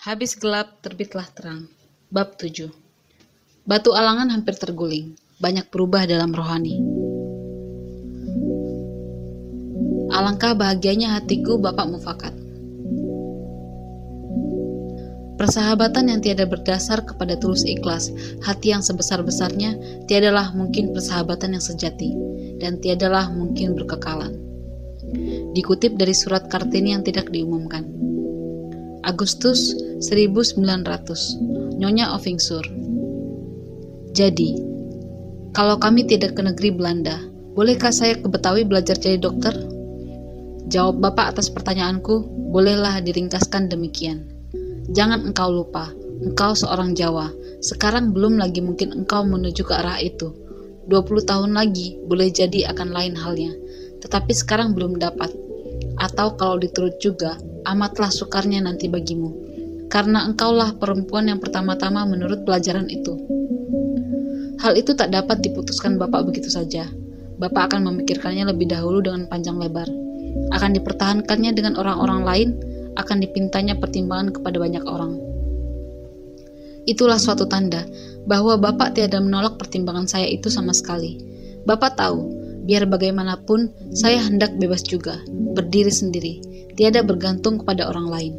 Habis gelap, terbitlah terang. Bab 7. Batu alangan hampir terguling. Banyak berubah dalam rohani. Alangkah bahagianya hatiku Bapak Mufakat. Persahabatan yang tiada berdasar kepada tulus ikhlas, hati yang sebesar-besarnya, tiadalah mungkin persahabatan yang sejati, dan tiadalah mungkin berkekalan. Dikutip dari surat Kartini yang tidak diumumkan. Agustus 1900, Nyonya Ovingsur. Jadi, kalau kami tidak ke negeri Belanda, bolehkah saya ke Betawi belajar jadi dokter? Jawab Bapak atas pertanyaanku, bolehlah diringkaskan demikian. Jangan engkau lupa, engkau seorang Jawa, sekarang belum lagi mungkin engkau menuju ke arah itu. 20 tahun lagi boleh jadi akan lain halnya, tetapi sekarang belum dapat. Atau kalau diturut juga, amatlah sukarnya nanti bagimu, karena engkaulah perempuan yang pertama-tama menurut pelajaran itu. Hal itu tak dapat diputuskan Bapak begitu saja. Bapak akan memikirkannya lebih dahulu dengan panjang lebar. Akan dipertahankannya dengan orang-orang lain, akan dipintanya pertimbangan kepada banyak orang. Itulah suatu tanda bahwa Bapak tiada menolak pertimbangan saya itu sama sekali. Bapak tahu, biar bagaimanapun, saya hendak bebas juga, berdiri sendiri, tiada bergantung kepada orang lain.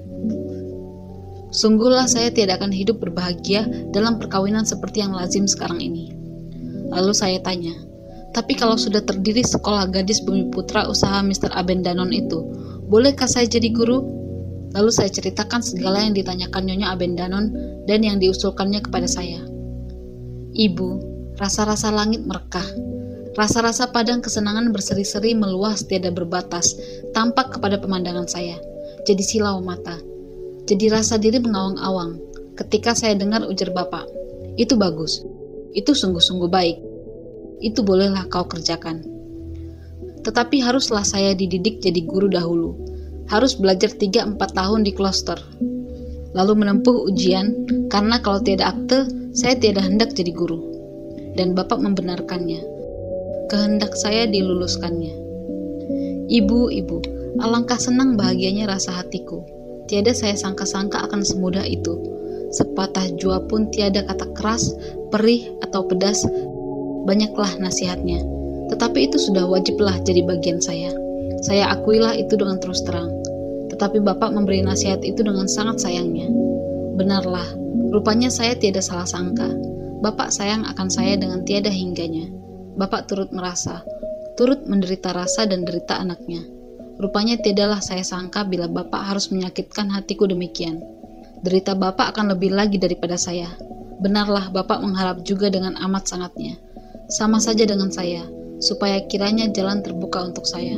Sungguhlah saya tidak akan hidup berbahagia dalam perkawinan seperti yang lazim sekarang ini. Lalu saya tanya, tapi kalau sudah terdiri sekolah gadis Bumi Putra usaha Mr. Abendanon itu, bolehkah saya jadi guru? Lalu saya ceritakan segala yang ditanyakan Nyonya Abendanon dan yang diusulkannya kepada saya. Ibu, rasa-rasa langit merekah. Rasa-rasa padang kesenangan berseri-seri meluas tiada berbatas, tampak kepada pemandangan saya. Jadi silau mata. Jadi rasa diri mengawang-awang. Ketika saya dengar ujar Bapak, itu bagus. Itu sungguh-sungguh baik. Itu bolehlah kau kerjakan. Tetapi haruslah saya dididik jadi guru dahulu. Harus belajar 3-4 tahun di kloster. Lalu menempuh ujian, karena kalau tiada akte, saya tiada hendak jadi guru. Dan Bapak membenarkannya. Kehendak saya diluluskannya. Ibu, alangkah senang bahagianya rasa hatiku. Tiada saya sangka-sangka akan semudah itu. Sepatah jua pun tiada kata keras, perih, atau pedas. Banyaklah nasihatnya. Tetapi itu sudah wajiblah jadi bagian saya. Saya akuilah itu dengan terus terang. Tetapi Bapak memberi nasihat itu dengan sangat sayangnya. Benarlah, rupanya saya tiada salah sangka. Bapak sayang akan saya dengan tiada hingganya. Bapak turut merasa, turut menderita rasa dan derita anaknya. Rupanya tiadalah saya sangka bila Bapak harus menyakitkan hatiku demikian. Derita Bapak akan lebih lagi daripada saya. Benarlah Bapak mengharap juga dengan amat sangatnya. Sama saja dengan saya, supaya kiranya jalan terbuka untuk saya.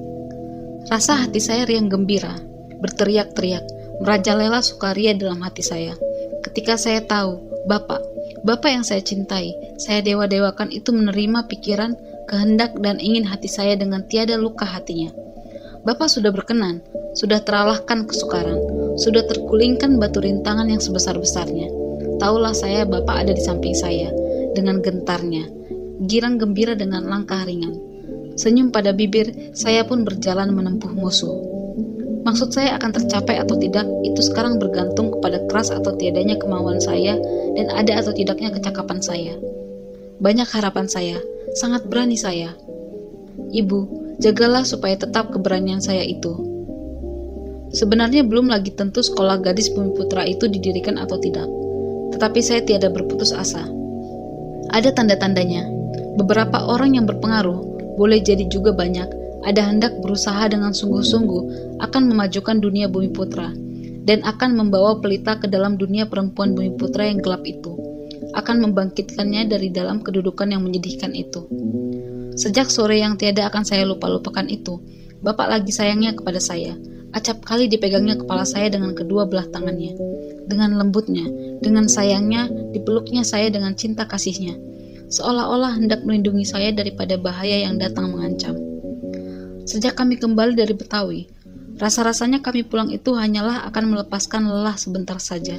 Rasa hati saya riang gembira, berteriak-teriak, merajalela sukaria dalam hati saya. Ketika saya tahu, Bapak yang saya cintai, saya dewa-dewakan itu menerima pikiran, kehendak dan ingin hati saya dengan tiada luka hatinya. Bapak sudah berkenan, sudah teralahkan kesukaran, sudah terkulingkan batu rintangan yang sebesar-besarnya. Taulah saya Bapak ada di samping saya, dengan gentarnya, girang gembira dengan langkah ringan. Senyum pada bibir, saya pun berjalan menempuh musuh. Maksud saya akan tercapai atau tidak, itu sekarang bergantung kepada keras atau tiadanya kemauan saya dan ada atau tidaknya kecakapan saya. Banyak harapan saya, sangat berani saya. Ibu, jagalah supaya tetap keberanian saya itu. Sebenarnya belum lagi tentu sekolah gadis Bumi Putra itu didirikan atau tidak. Tetapi saya tiada berputus asa. Ada tanda-tandanya. Beberapa orang yang berpengaruh, boleh jadi juga banyak, ada hendak berusaha dengan sungguh-sungguh akan memajukan dunia Bumi Putra dan akan membawa pelita ke dalam dunia perempuan Bumi Putra yang gelap itu, akan membangkitkannya dari dalam kedudukan yang menyedihkan itu. Sejak sore yang tiada akan saya lupa-lupakan itu, Bapak lagi sayangnya kepada saya. Acap kali dipegangnya kepala saya dengan kedua belah tangannya, dengan lembutnya, dengan sayangnya, dipeluknya saya dengan cinta kasihnya, seolah-olah hendak melindungi saya daripada bahaya yang datang mengancam. Sejak kami kembali dari Betawi, rasa-rasanya kami pulang itu hanyalah akan melepaskan lelah sebentar saja.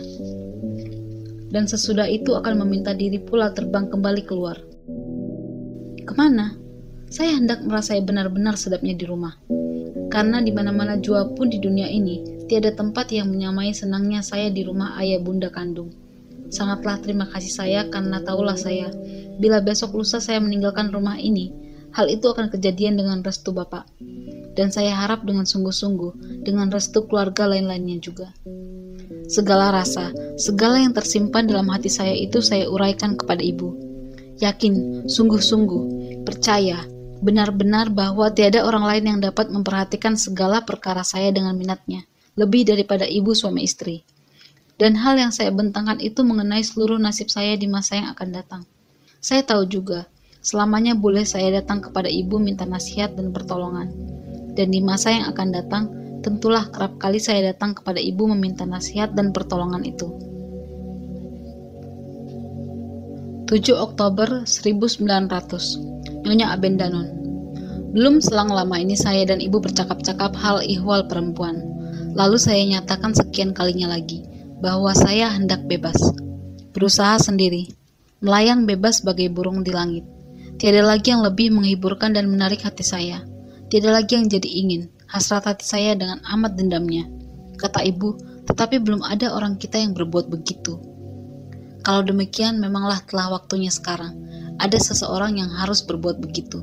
Dan sesudah itu akan meminta diri pula terbang kembali keluar. Kemana? Saya hendak merasai benar-benar sedapnya di rumah. Karena di mana-mana jua pun di dunia ini, Tiada tempat yang menyamai senangnya saya di rumah ayah bunda kandung. Sangatlah terima kasih saya karena tahulah saya, bila besok lusa saya meninggalkan rumah ini, hal itu akan kejadian dengan restu Bapak. Dan saya harap dengan sungguh-sungguh, dengan restu keluarga lain-lainnya juga. Segala rasa, segala yang tersimpan dalam hati saya itu saya uraikan kepada Ibu. Yakin, sungguh-sungguh, percaya, benar-benar bahwa tiada orang lain yang dapat memperhatikan segala perkara saya dengan minatnya, lebih daripada Ibu suami istri. Dan hal yang saya bentangkan itu mengenai seluruh nasib saya di masa yang akan datang. Saya tahu juga, selamanya boleh saya datang kepada Ibu minta nasihat dan pertolongan. Dan di masa yang akan datang, tentulah kerap kali saya datang kepada Ibu meminta nasihat dan pertolongan itu. 7 Oktober 1900, Nyonya Abendanon. Belum selang lama ini saya dan Ibu bercakap-cakap hal ihwal perempuan. Lalu saya nyatakan sekian kalinya lagi, bahwa saya hendak bebas, berusaha sendiri, melayang bebas sebagai burung di langit. Tiada lagi yang lebih menghiburkan dan menarik hati saya. Tiada lagi yang jadi ingin, hasrat hati saya dengan amat dendamnya. Kata Ibu, tetapi belum ada orang kita yang berbuat begitu. Kalau demikian, memanglah telah waktunya sekarang. Ada seseorang yang harus berbuat begitu.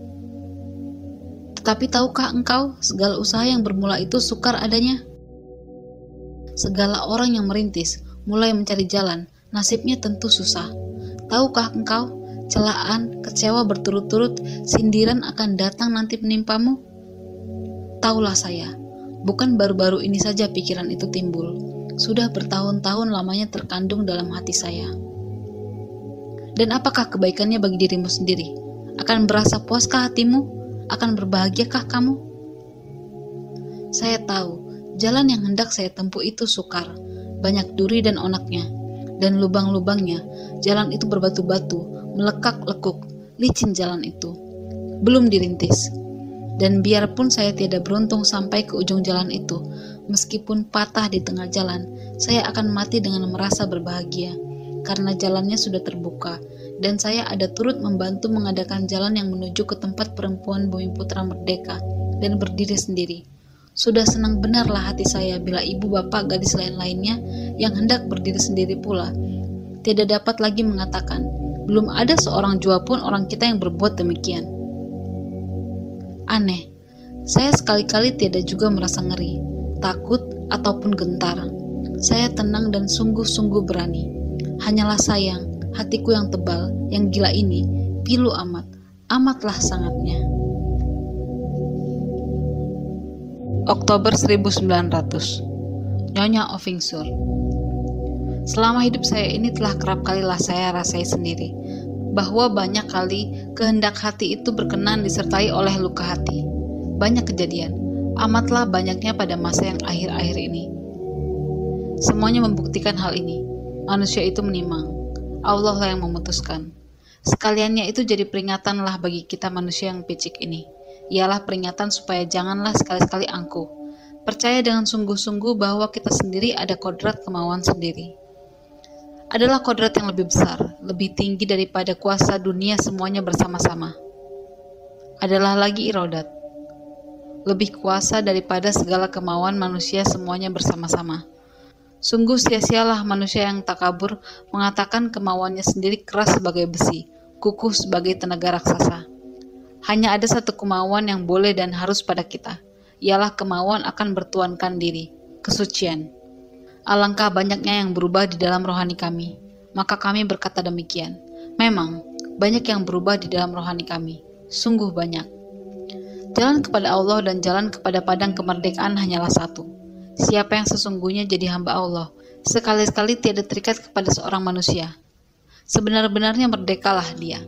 Tetapi tahukah engkau, segala usaha yang bermula itu sukar adanya? Segala orang yang merintis, mulai mencari jalan, nasibnya tentu susah. Tahukah engkau, celaan, kecewa berturut-turut, sindiran akan datang nanti menimpamu? Taulah saya, bukan baru-baru ini saja pikiran itu timbul. Sudah bertahun-tahun lamanya terkandung dalam hati saya. Dan apakah kebaikannya bagi dirimu sendiri? Akan berasa puaskah hatimu? Akan berbahagiakah kamu? Saya tahu, jalan yang hendak saya tempuh itu sukar, banyak duri dan onaknya, dan lubang-lubangnya. Jalan itu berbatu-batu, melekak-lekuk, licin jalan itu. Belum dirintis. Dan biarpun saya tidak beruntung sampai ke ujung jalan itu, meskipun patah di tengah jalan, saya akan mati dengan merasa berbahagia, karena jalannya sudah terbuka, dan saya ada turut membantu mengadakan jalan yang menuju ke tempat perempuan Bumiputra merdeka, dan berdiri sendiri. Sudah senang benarlah hati saya bila ibu bapak gadis lain-lainnya yang hendak berdiri sendiri pula tidak dapat lagi mengatakan, belum ada seorang jua pun orang kita yang berbuat demikian. Aneh, saya sekali-kali tidak juga merasa ngeri, takut, ataupun gentar. Saya tenang dan sungguh-sungguh berani. Hanyalah sayang, hatiku yang tebal, yang gila ini, pilu amat, amatlah sangatnya. Oktober 1900, Nyonya Ovingsur. Selama hidup saya ini telah kerap kalilah saya rasai sendiri, bahwa banyak kali kehendak hati itu berkenan disertai oleh luka hati. Banyak kejadian, amatlah banyaknya pada masa yang akhir-akhir ini. Semuanya membuktikan hal ini. Manusia itu menimang, Allah lah yang memutuskan. Sekaliannya itu jadi peringatanlah bagi kita manusia yang picik ini. Ialah peringatan supaya janganlah sekali-sekali angkuh. Percaya dengan sungguh-sungguh bahwa kita sendiri ada kodrat kemauan sendiri. Adalah kodrat yang lebih besar, lebih tinggi daripada kuasa dunia semuanya bersama-sama. Adalah lagi irodat, lebih kuasa daripada segala kemauan manusia semuanya bersama-sama. Sungguh sia-sialah manusia yang takabur mengatakan kemauannya sendiri keras sebagai besi, kukuh sebagai tenaga raksasa. Hanya ada satu kemauan yang boleh dan harus pada kita, ialah kemauan akan bertuankan diri, kesucian. Alangkah banyaknya yang berubah di dalam rohani kami, maka kami berkata demikian. Memang, banyak yang berubah di dalam rohani kami, sungguh banyak. Jalan kepada Allah dan jalan kepada padang kemerdekaan hanyalah satu. Siapa yang sesungguhnya jadi hamba Allah, sekali-sekali tiada terikat kepada seorang manusia. Sebenar-benarnya merdekalah dia.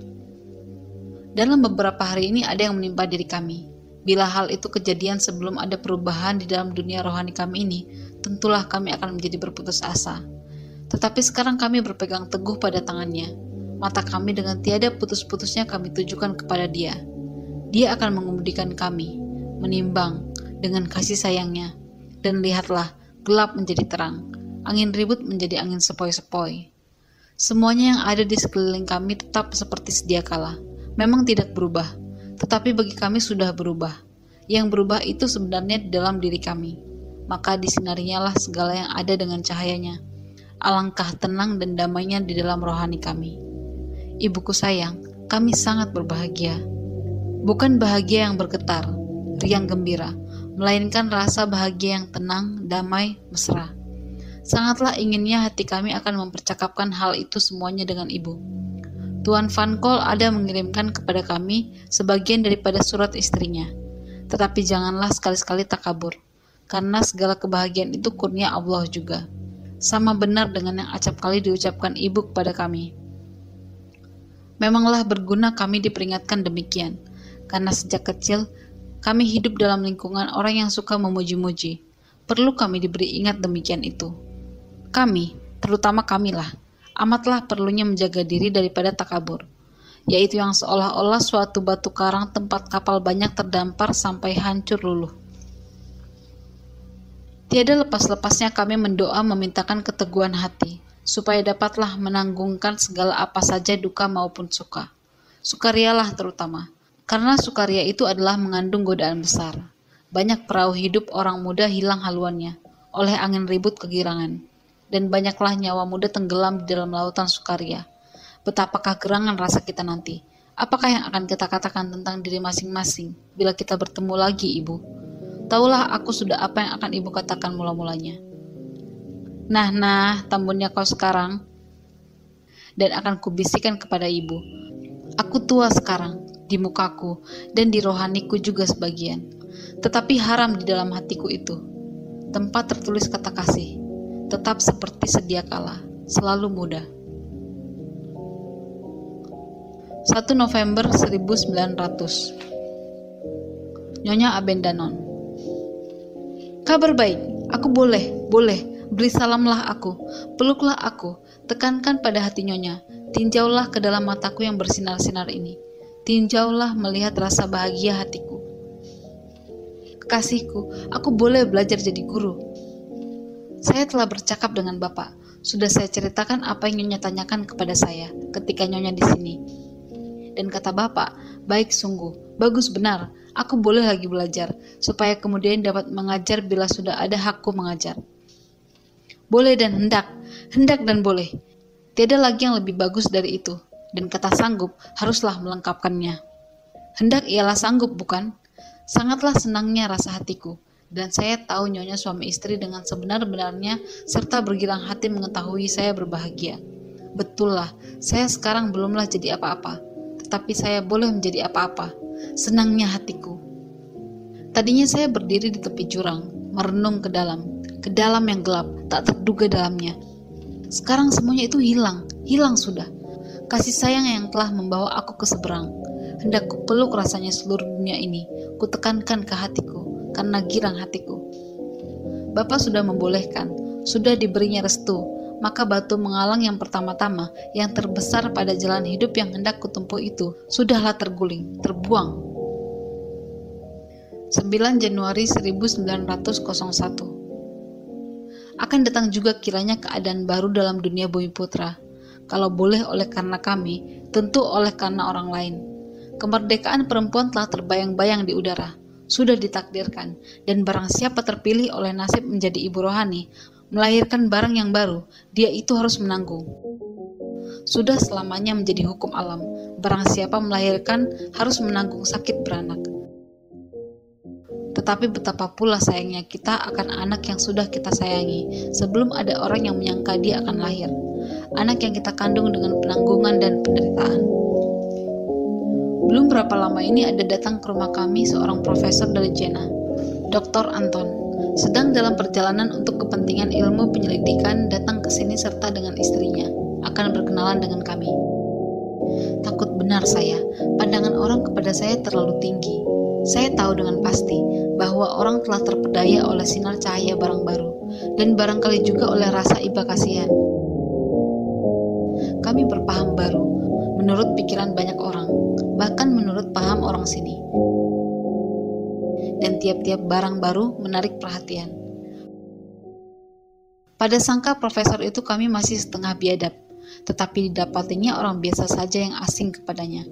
Dalam beberapa hari ini ada yang menimpa diri kami. Bila hal itu kejadian sebelum ada perubahan di dalam dunia rohani kami ini, tentulah kami akan menjadi berputus asa. Tetapi sekarang kami berpegang teguh pada tangannya. Mata kami dengan tiada putus-putusnya kami tujukan kepada Dia. Dia akan mengemudikan kami, menimbang dengan kasih sayangnya. Dan lihatlah, gelap menjadi terang, angin ribut menjadi angin sepoi-sepoi. Semuanya yang ada di sekeliling kami tetap seperti sedia kala. Memang tidak berubah, tetapi bagi kami sudah berubah. Yang berubah itu sebenarnya di dalam diri kami. maka disinarinya segala yang ada dengan cahayanya. Alangkah tenang dan damainya di dalam rohani kami. Ibuku sayang, kami sangat berbahagia. Bukan bahagia yang bergetar, riang gembira, melainkan rasa bahagia yang tenang, damai, mesra. Sangatlah inginnya hati kami akan mempercakapkan hal itu semuanya dengan ibu. Tuan Van Kol ada mengirimkan kepada kami sebagian daripada surat istrinya. Tetapi janganlah sekali-sekali takabur, karena segala kebahagiaan itu kurnia Allah juga. Sama benar dengan yang acap kali diucapkan ibu kepada kami. Memanglah berguna kami diperingatkan demikian, karena sejak kecil kami hidup dalam lingkungan orang yang suka memuji-muji. Perlu kami diberi ingat demikian itu. Kami, terutama kamilah, amatlah perlunya menjaga diri daripada takabur, yaitu yang seolah-olah suatu batu karang tempat kapal banyak terdampar sampai hancur luluh. Tiada lepas-lepasnya kami mendoa memintakan keteguhan hati, supaya dapatlah menanggungkan segala apa saja duka maupun suka. Sukarialah terutama, karena sukaria itu adalah mengandung godaan besar. Banyak perahu hidup orang muda hilang haluannya, oleh angin ribut kegirangan. Dan banyaklah nyawa muda tenggelam di dalam lautan sukaria. Betapakah gerangan rasa kita nanti? Apakah yang akan kita katakan tentang diri masing-masing bila kita bertemu lagi, Ibu? Taulah aku sudah apa yang akan Ibu katakan mula-mulanya. Nah, tambunnya kau sekarang. Dan akan kubisikan kepada Ibu. Aku tua sekarang, di mukaku, dan di rohaniku juga sebagian. Tetapi haram di dalam hatiku itu. Tempat tertulis kata kasih. Tetap seperti sedia kala, selalu muda. 1 November 1900. Nyonya Abendanon. Kabar baik, aku boleh, beri salamlah aku, peluklah aku, tekankan pada hati Nyonya, tinjaulah ke dalam mataku yang bersinar-sinar ini, tinjaulah melihat rasa bahagia hatiku. Kekasihku, aku boleh belajar jadi guru. Saya telah bercakap dengan Bapak. Sudah saya ceritakan apa yang Nyonya tanyakan kepada saya ketika Nyonya di sini. Dan kata Bapak, baik sungguh, bagus benar, aku boleh lagi belajar, supaya kemudian dapat mengajar bila sudah ada hakku mengajar. Boleh dan hendak dan boleh. Tiada lagi yang lebih bagus dari itu, dan kata sanggup haruslah melengkapkannya. Hendak ialah sanggup, bukan? Sangatlah senangnya rasa hatiku. Dan saya tahu Nyonya suami istri dengan sebenar-benarnya serta bergilang hati mengetahui saya berbahagia. Betullah, saya sekarang belumlah jadi apa-apa, tetapi saya boleh menjadi apa-apa. Senangnya hatiku. Tadinya saya berdiri di tepi jurang, merenung ke dalam yang gelap, tak terduga dalamnya. Sekarang semuanya itu hilang sudah. Kasih sayang yang telah membawa aku ke seberang. Hendak kupeluk rasanya seluruh dunia ini, kutekankan ke hatiku. Karena girang hatiku. Bapak sudah membolehkan, sudah diberinya restu, maka batu menghalang yang pertama-tama, yang terbesar pada jalan hidup yang hendak kutempuh itu, sudahlah terguling, terbuang. 9 Januari 1901. Akan datang juga kiranya keadaan baru dalam dunia Bumi Putra. Kalau boleh oleh karena kami, tentu oleh karena orang lain. Kemerdekaan perempuan telah terbayang-bayang di udara. Sudah ditakdirkan, dan barang siapa terpilih oleh nasib menjadi ibu rohani, melahirkan barang yang baru, dia itu harus menanggung. Sudah selamanya menjadi hukum alam, barang siapa melahirkan harus menanggung sakit beranak. Tetapi betapa pula sayangnya kita akan anak yang sudah kita sayangi, sebelum ada orang yang menyangka dia akan lahir. Anak yang kita kandung dengan penanggungan dan penderitaan. Belum berapa lama ini ada datang ke rumah kami seorang profesor dari Jena, Dr. Anton, sedang dalam perjalanan untuk kepentingan ilmu penyelidikan datang ke sini serta dengan istrinya, akan berkenalan dengan kami. Takut benar saya, pandangan orang kepada saya terlalu tinggi. Saya tahu dengan pasti bahwa orang telah terpedaya oleh sinar cahaya barang baru, dan barangkali juga oleh rasa iba kasihan. Kami berpaham baru, menurut pikiran banyak orang, bahkan menurut paham orang sini. Dan tiap-tiap barang baru menarik perhatian. Pada sangka profesor itu kami masih setengah biadab, tetapi didapatinya orang biasa saja yang asing kepadanya.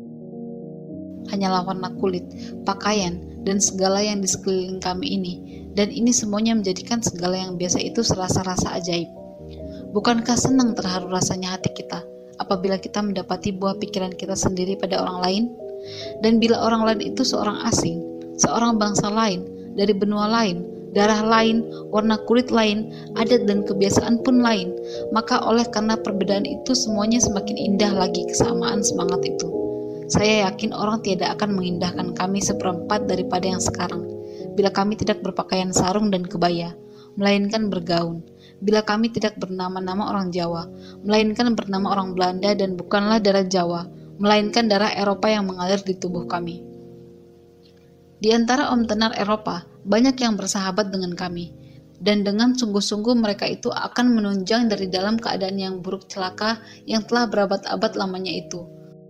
Hanyalah warna kulit, pakaian, dan segala yang di sekeliling kami ini Dan ini semuanya menjadikan segala yang biasa itu serasa-rasa ajaib. Bukankah senang terharu rasanya hati kita apabila kita mendapati buah pikiran kita sendiri pada orang lain? Dan bila orang lain itu seorang asing, seorang bangsa lain, dari benua lain, darah lain, warna kulit lain, adat dan kebiasaan pun lain, maka oleh karena perbedaan itu semuanya semakin indah lagi kesamaan semangat itu. Saya yakin orang tidak akan mengindahkan kami seperempat daripada yang sekarang, bila kami tidak berpakaian sarung dan kebaya, melainkan bergaun. Bila kami tidak bernama-nama orang Jawa, melainkan bernama orang Belanda dan bukanlah darah Jawa, melainkan darah Eropa yang mengalir di tubuh kami. Di antara om tenar Eropa, banyak yang bersahabat dengan kami, dan dengan sungguh-sungguh mereka itu akan menunjang dari dalam keadaan yang buruk celaka yang telah berabad-abad lamanya itu.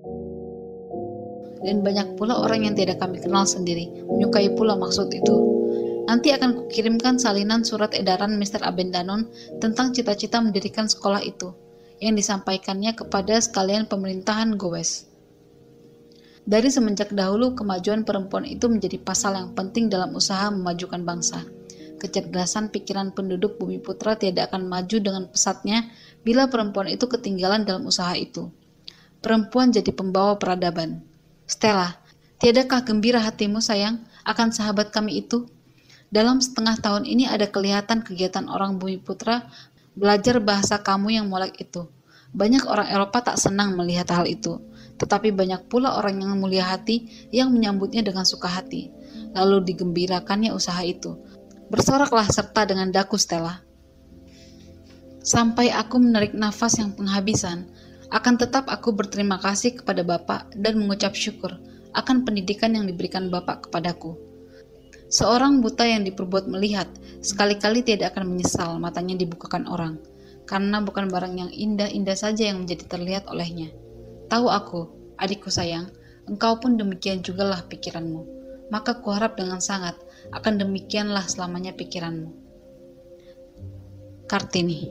Dan banyak pula orang yang tidak kami kenal sendiri, menyukai pula maksud itu. Nanti akan kukirimkan salinan surat edaran Mr. Abendanon tentang cita-cita mendirikan sekolah itu, yang disampaikannya kepada sekalian pemerintahan Gowes. Dari semenjak dahulu, kemajuan perempuan itu menjadi pasal yang penting dalam usaha memajukan bangsa. Kecerdasan pikiran penduduk Bumi Putra tidak akan maju dengan pesatnya bila perempuan itu ketinggalan dalam usaha itu. Perempuan jadi pembawa peradaban. Stella, tiadakah gembira hatimu sayang akan sahabat kami itu? Dalam setengah tahun ini ada kelihatan kegiatan orang Bumi Putra belajar bahasa kamu yang molek itu. Banyak orang Eropa tak senang melihat hal itu, tetapi banyak pula orang yang mulia hati yang menyambutnya dengan suka hati, lalu digembirakannya usaha itu. Bersoraklah serta dengan daku Stella. Sampai aku menarik nafas yang penghabisan, akan tetap aku berterima kasih kepada Bapak dan mengucap syukur akan pendidikan yang diberikan Bapak kepadaku. Seorang buta yang diperbuat melihat, sekali-kali tidak akan menyesal matanya dibukakan orang, karena bukan barang yang indah-indah saja yang menjadi terlihat olehnya. Tahu aku, adikku sayang, engkau pun demikian jugalah pikiranmu. Maka kuharap dengan sangat, akan demikianlah selamanya pikiranmu. Kartini.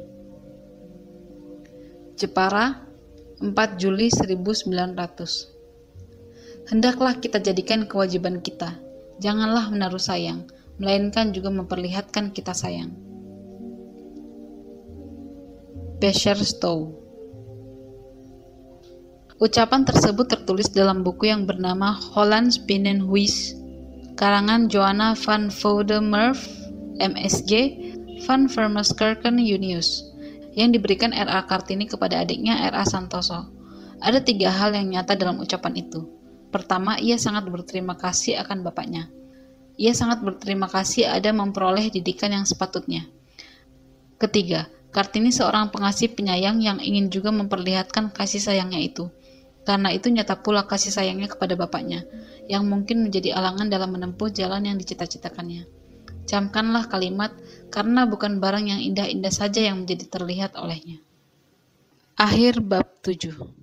Jepara, 4 Juli 1900. Hendaklah kita jadikan kewajiban kita, janganlah menaruh sayang, melainkan juga memperlihatkan kita sayang. Beecher Stowe. Ucapan tersebut tertulis dalam buku yang bernama Hollands Binnenhuis, karangan Johanna van Voudemerve, MSG, van Vermeerkerken Junius, yang diberikan R.A. Kartini kepada adiknya R.A. Santoso. Ada 3 hal yang nyata dalam ucapan itu. Pertama, ia sangat berterima kasih akan bapaknya. Ia sangat berterima kasih ada memperoleh didikan yang sepatutnya. Ketiga, Kartini seorang pengasih penyayang yang ingin juga memperlihatkan kasih sayangnya itu. Karena itu nyata pula kasih sayangnya kepada bapaknya, yang mungkin menjadi alangan dalam menempuh jalan yang dicita-citakannya. Camkanlah kalimat, karena bukan barang yang indah-indah saja yang menjadi terlihat olehnya. Akhir bab 7.